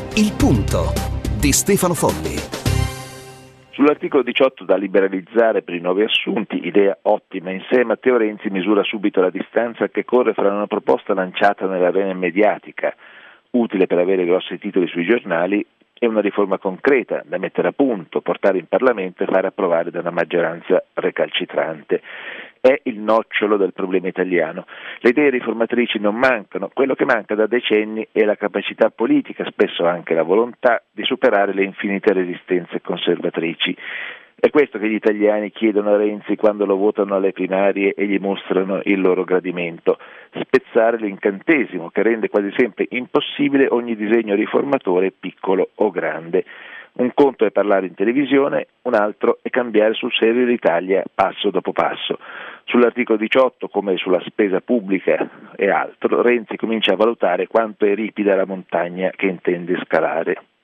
Il punto di Stefano Folli. Sull'articolo 18 da liberalizzare per i nuovi assunti, idea ottima in sé, Matteo Renzi misura subito la distanza che corre fra una proposta lanciata nell'arena mediatica, utile per avere grossi titoli sui giornali, e una riforma concreta da mettere a punto, portare in Parlamento e fare approvare da una maggioranza recalcitrante. È il nocciolo del problema italiano. Le idee riformatrici non mancano, quello che manca da decenni è la capacità politica, spesso anche la volontà, di superare le infinite resistenze conservatrici. È questo che gli italiani chiedono a Renzi quando lo votano alle primarie e gli mostrano il loro gradimento: spezzare l'incantesimo che rende quasi sempre impossibile ogni disegno riformatore, piccolo o grande. Un conto è parlare in televisione, un altro è cambiare sul serio l'Italia passo dopo passo. Sull'articolo 18, come sulla spesa pubblica e altro, Renzi comincia a valutare quanto è ripida la montagna che intende scalare.